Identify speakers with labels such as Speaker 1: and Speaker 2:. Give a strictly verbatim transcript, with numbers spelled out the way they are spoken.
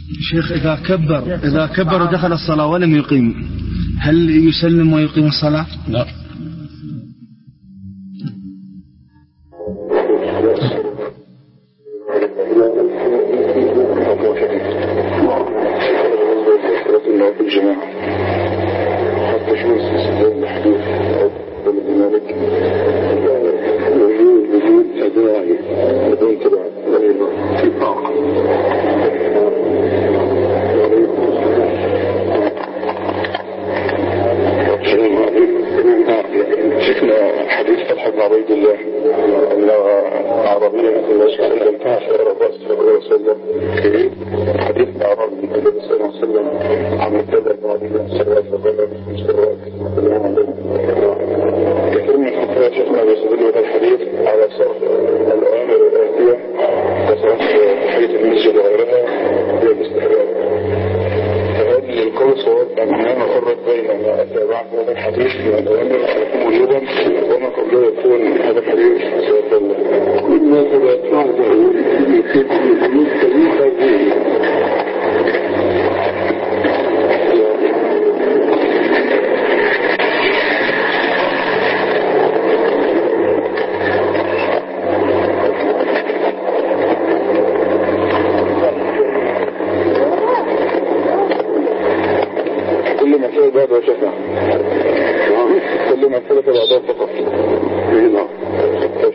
Speaker 1: شيخ إذا كبر إذا كبر ودخل الصلاة ولم يقيم هل يسلم ويقيم الصلاة؟
Speaker 2: لا.
Speaker 3: الجماعة حتى شو يستخدم الحديث ولذلك وجود وجود أداعي بدون تبع في طاقة. شفنا حديث فتح بن عبيد الله أن عربيا كنا سلم تعشر رأس صلى الله عليه وسلم حديث عربي النبي صلى الله عليه وسلم عن التدى بعضهم سرات وغلب سرات كثير من الخطوات شفنا بيستدلوا هذا الحديث على صرف الأوامر الآتية كصرف تحية المسجد وغيرها هي الاستحباب. فهذا القول صواب أننا نفرق بين ما أتى بعد هذا الحديث من الأوامر يكون وجوبا وما قبله يكون هذا الحديث سيطلع كل ما تبعت بعده يكون كبير كل ما كان بعده شفنا كل ما كان بعده فقط